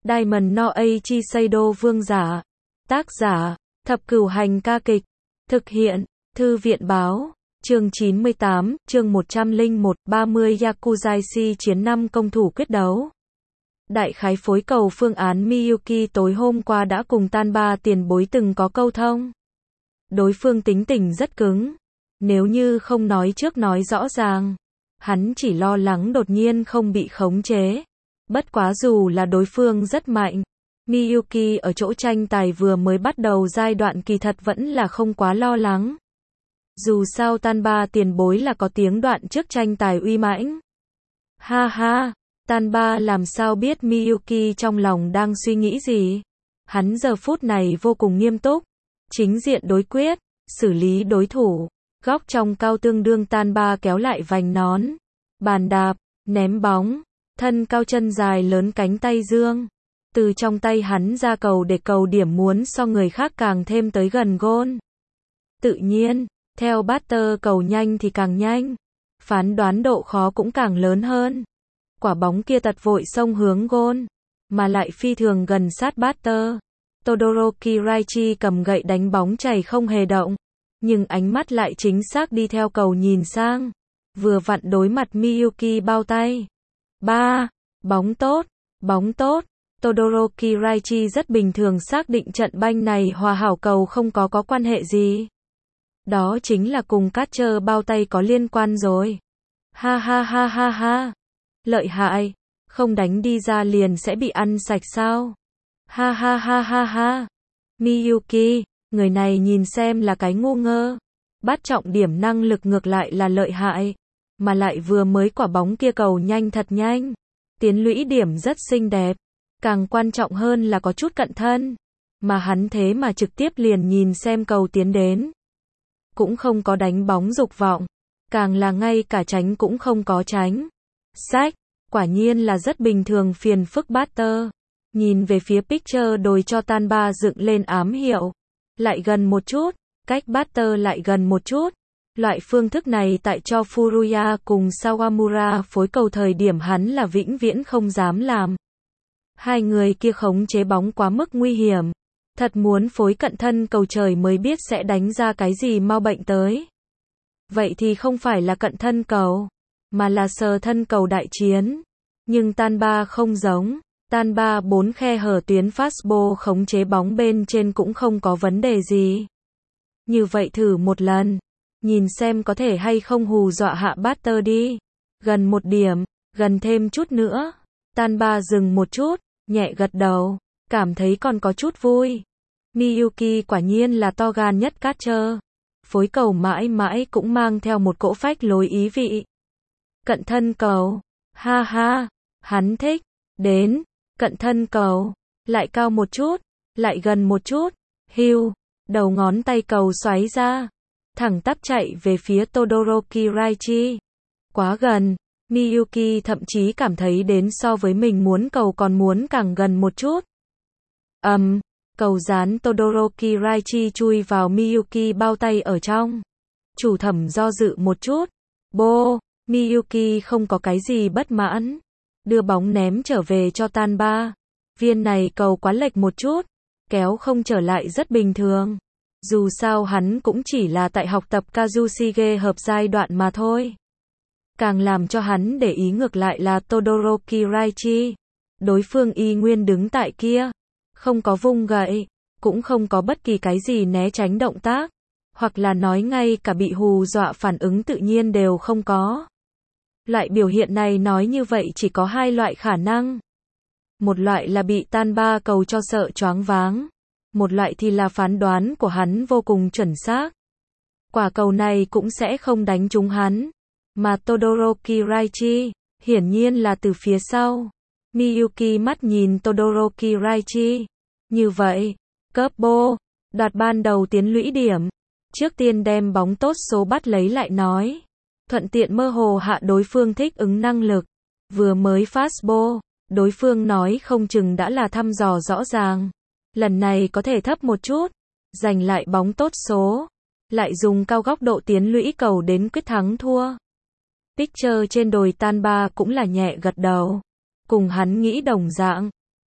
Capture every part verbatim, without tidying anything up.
Diamond no Eiichi Seido Vương giả. Tác giả, Thập Cửu Hành ca kịch. Thực hiện, Thư viện báo. Chương chín mươi tám, chương một trăm lẻ một, ba mươi Yakuzaishi chiến năm công thủ quyết đấu. Đại khái phối cầu phương án Miyuki tối hôm qua đã cùng Tanba tiền bối từng có câu thông. Đối phương tính tình rất cứng. Nếu như không nói trước nói rõ ràng, hắn chỉ lo lắng đột nhiên không bị khống chế. Bất quá dù là đối phương rất mạnh, Miyuki ở chỗ tranh tài vừa mới bắt đầu giai đoạn kỳ thật vẫn là không quá lo lắng. Dù sao Tanba tiền bối là có tiếng đoạn trước tranh tài uy mãnh. Ha ha, Tanba làm sao biết Miyuki trong lòng đang suy nghĩ gì. Hắn giờ phút này vô cùng nghiêm túc, chính diện đối quyết, xử lý đối thủ. Góc trong cao tương đương Tanba kéo lại vành nón, bàn đạp, ném bóng, thân cao chân dài lớn cánh tay dương. Từ trong tay hắn ra cầu để cầu điểm muốn so người khác càng thêm tới gần gôn. Tự nhiên, theo batter cầu nhanh thì càng nhanh, phán đoán độ khó cũng càng lớn hơn. Quả bóng kia tật vội xông hướng gôn, mà lại phi thường gần sát batter. Todoroki Raichi cầm gậy đánh bóng chảy không hề động, nhưng ánh mắt lại chính xác đi theo cầu nhìn sang, vừa vặn đối mặt Miyuki bao tay. Ba, bóng tốt, bóng tốt. Todoroki Raichi rất bình thường xác định trận banh này hòa hảo cầu không có có quan hệ gì. Đó chính là cùng catcher bao tay có liên quan rồi. Ha ha ha ha ha. Lợi hại, không đánh đi ra liền sẽ bị ăn sạch sao? Ha ha ha ha ha. Miyuki, người này nhìn xem là cái ngu ngơ. Bắt trọng điểm năng lực ngược lại là lợi hại, mà lại vừa mới quả bóng kia cầu nhanh thật nhanh. Tiến lũy điểm rất xinh đẹp. Càng quan trọng hơn là có chút cận thân, mà hắn thế mà trực tiếp liền nhìn xem cầu tiến đến. Cũng không có đánh bóng dục vọng, càng là ngay cả tránh cũng không có tránh. Sách, quả nhiên là rất bình thường phiền phức batter. Nhìn về phía pitcher đồi cho Tanba dựng lên ám hiệu. Lại gần một chút, cách batter lại gần một chút. Loại phương thức này tại cho Furuya cùng Sawamura phối cầu thời điểm hắn là vĩnh viễn không dám làm. Hai người kia khống chế bóng quá mức nguy hiểm. Thật muốn phối cận thân cầu trời mới biết sẽ đánh ra cái gì mau bệnh tới. Vậy thì không phải là cận thân cầu, mà là sờ thân cầu đại chiến. Nhưng Tanba không giống. Tanba bốn khe hở tuyến fastball khống chế bóng bên trên cũng không có vấn đề gì. Như vậy thử một lần, nhìn xem có thể hay không hù dọa hạ batter đi. Gần một điểm, gần thêm chút nữa. Tanba dừng một chút, nhẹ gật đầu, cảm thấy còn có chút vui. Miyuki quả nhiên là to gan nhất catcher. Phối cầu mãi mãi cũng mang theo một cỗ phách lối ý vị. Cận thân cầu, ha ha, hắn thích. Đến, cận thân cầu, lại cao một chút, lại gần một chút. Hiu, đầu ngón tay cầu xoáy ra, thẳng tắp chạy về phía Todoroki Raichi. Quá gần. Miyuki thậm chí cảm thấy đến so với mình muốn cầu còn muốn càng gần một chút. Ầm, um, cầu dán Todoroki Raichi chui vào Miyuki bao tay ở trong. Chủ thẩm do dự một chút. Bô, Miyuki không có cái gì bất mãn. Đưa bóng ném trở về cho Tanba. Viên này cầu quá lệch một chút, kéo không trở lại rất bình thường. Dù sao hắn cũng chỉ là tại học tập Kazushige hợp giai đoạn mà thôi. Càng làm cho hắn để ý ngược lại là Todoroki Raichi. Đối phương y nguyên đứng tại kia, không có vung gậy, cũng không có bất kỳ cái gì né tránh động tác, hoặc là nói ngay cả bị hù dọa phản ứng tự nhiên đều không có. Loại biểu hiện này nói như vậy chỉ có hai loại khả năng. Một loại là bị Tanba cầu cho sợ choáng váng, một loại thì là phán đoán của hắn vô cùng chuẩn xác. Quả cầu này cũng sẽ không đánh trúng hắn. Mà Todoroki Raichi, hiển nhiên là từ phía sau. Miyuki mắt nhìn Todoroki Raichi. Như vậy, cấp bô, đoạt ban đầu tiến lũy điểm. Trước tiên đem bóng tốt số bắt lấy lại nói. Thuận tiện mơ hồ hạ đối phương thích ứng năng lực. Vừa mới fastball, đối phương nói không chừng đã là thăm dò rõ ràng. Lần này có thể thấp một chút, giành lại bóng tốt số. Lại dùng cao góc độ tiến lũy cầu đến quyết thắng thua. Pitcher trên đồi Tanba cũng là nhẹ gật đầu. Cùng hắn nghĩ đồng dạng.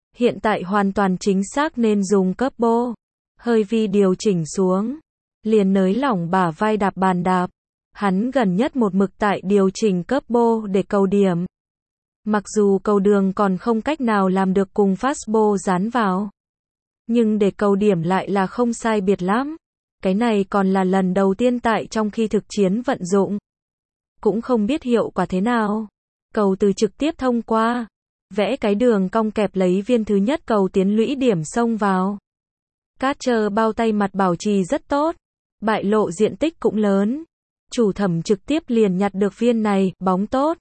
Hiện tại hoàn toàn chính xác nên dùng Couple. Hơi vi điều chỉnh xuống. Liền nới lỏng bả vai đạp bàn đạp. Hắn gần nhất một mực tại điều chỉnh Couple để cầu điểm. Mặc dù cầu đường còn không cách nào làm được cùng fastball dán vào. Nhưng để cầu điểm lại là không sai biệt lắm. Cái này còn là lần đầu tiên tại trong khi thực chiến vận dụng. Cũng không biết hiệu quả thế nào. Cầu từ trực tiếp thông qua. Vẽ cái đường cong kẹp lấy viên thứ nhất cầu tiến lũy điểm xông vào. Catcher bao tay mặt bảo trì rất tốt. Bại lộ diện tích cũng lớn. Chủ thẩm trực tiếp liền nhặt được viên này, bóng tốt.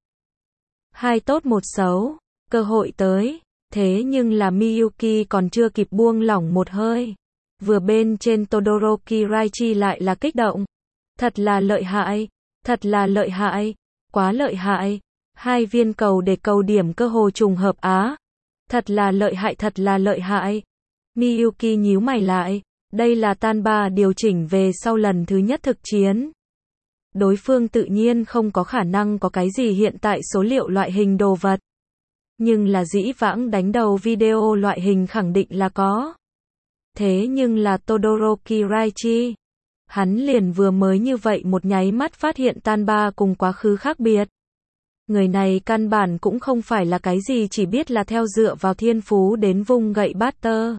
Hai tốt một xấu. Cơ hội tới. Thế nhưng là Miyuki còn chưa kịp buông lỏng một hơi. Vừa bên trên Todoroki Raichi lại là kích động. Thật là lợi hại. Thật là lợi hại. Quá lợi hại. Hai viên cầu để cầu điểm cơ hồ trùng hợp á. Thật là lợi hại, thật là lợi hại. Miyuki nhíu mày lại. Đây là Tanba điều chỉnh về sau lần thứ nhất thực chiến. Đối phương tự nhiên không có khả năng có cái gì hiện tại số liệu loại hình đồ vật. Nhưng là dĩ vãng đánh đầu video loại hình khẳng định là có. Thế nhưng là Todoroki Raichi. Hắn liền vừa mới như vậy một nháy mắt phát hiện Tanba cùng quá khứ khác biệt. Người này căn bản cũng không phải là cái gì chỉ biết là theo dựa vào thiên phú đến vung gậy batter.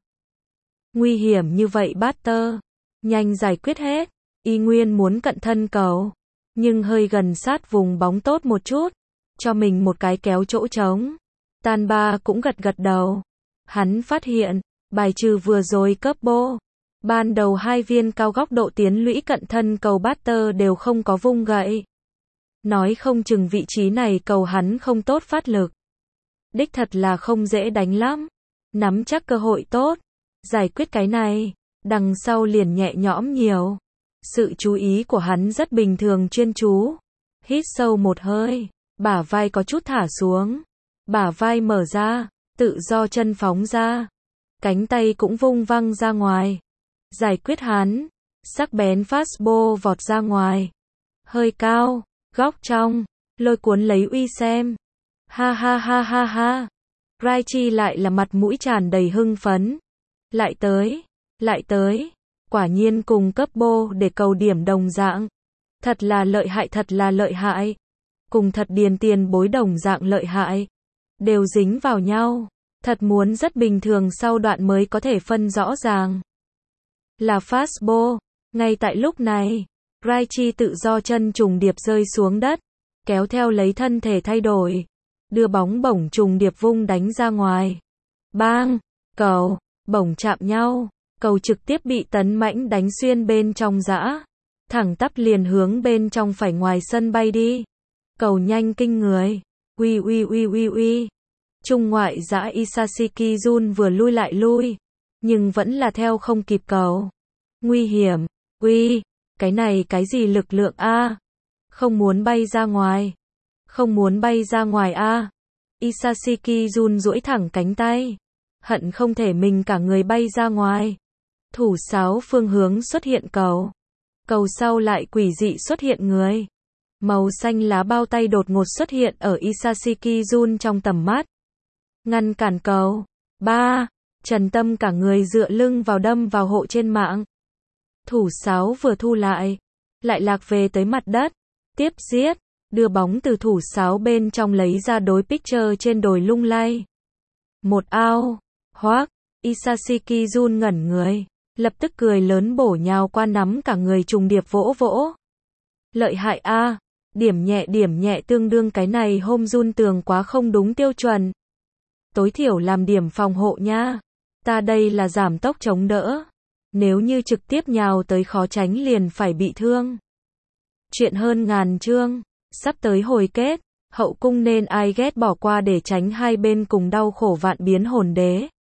Nguy hiểm như vậy batter. Nhanh giải quyết hết. Y nguyên muốn cận thân cầu. Nhưng hơi gần sát vùng bóng tốt một chút. Cho mình một cái kéo chỗ trống. Tanba cũng gật gật đầu. Hắn phát hiện. Bài trừ vừa rồi Couple. Ban đầu hai viên cao góc độ tiến lũy cận thân cầu batter đều không có vung gậy. Nói không chừng vị trí này cầu hắn không tốt phát lực. Đích thật là không dễ đánh lắm. Nắm chắc cơ hội tốt. Giải quyết cái này. Đằng sau liền nhẹ nhõm nhiều. Sự chú ý của hắn rất bình thường chuyên chú. Hít sâu một hơi. Bả vai có chút thả xuống. Bả vai mở ra. Tự do chân phóng ra. Cánh tay cũng vung văng ra ngoài. Giải quyết hắn. Sắc bén fastball vọt ra ngoài. Hơi cao. Góc trong. Lôi cuốn lấy uy xem. Ha ha ha ha ha. Raichi lại là mặt mũi tràn đầy hưng phấn. Lại tới. Lại tới. Quả nhiên cùng Couple để cầu điểm đồng dạng. Thật là lợi hại, thật là lợi hại. Cùng thật điền tiền bối đồng dạng lợi hại. Đều dính vào nhau. Thật muốn rất bình thường sau đoạn mới có thể phân rõ ràng. Là fastball. Ngay tại lúc này, Raichi tự do chân trùng điệp rơi xuống đất. Kéo theo lấy thân thể thay đổi. Đưa bóng bổng trùng điệp vung đánh ra ngoài. Bang! Cầu! Bổng chạm nhau. Cầu trực tiếp bị tấn mãnh đánh xuyên bên trong giã. Thẳng tắp liền hướng bên trong phải ngoài sân bay đi. Cầu nhanh kinh người. Uy uy uy uy uy. Trung ngoại giã Isashiki Jun vừa lui lại lui. Nhưng vẫn là theo không kịp cầu. Nguy hiểm. Uy. Cái này cái gì lực lượng a? Không muốn bay ra ngoài. Không muốn bay ra ngoài a. Isashiki Jun duỗi thẳng cánh tay. Hận không thể mình cả người bay ra ngoài. Thủ sáo phương hướng xuất hiện cầu. Cầu sau lại quỷ dị xuất hiện người. Màu xanh lá bao tay đột ngột xuất hiện ở Isashiki Jun trong tầm mắt. Ngăn cản cầu. Ba. Trần Tâm cả người dựa lưng vào đâm vào hộ trên mạng. Thủ sáo vừa thu lại. Lại lạc về tới mặt đất. Tiếp giết. Đưa bóng từ thủ sáo bên trong lấy ra đối pitcher trên đồi lung lay. Một ao. Hoác. Isashiki Jun ngẩn người. Lập tức cười lớn bổ nhào qua nắm cả người trùng điệp vỗ vỗ. Lợi hại a. Điểm nhẹ điểm nhẹ tương đương cái này hôm Jun tường quá không đúng tiêu chuẩn. Tối thiểu làm điểm phòng hộ nha. Ta đây là giảm tốc chống đỡ. Nếu như trực tiếp nhào tới khó tránh liền phải bị thương. Chuyện hơn ngàn chương. Sắp tới hồi kết. Hậu cung nên ai ghét bỏ qua để tránh hai bên cùng đau khổ vạn biến hồn đế.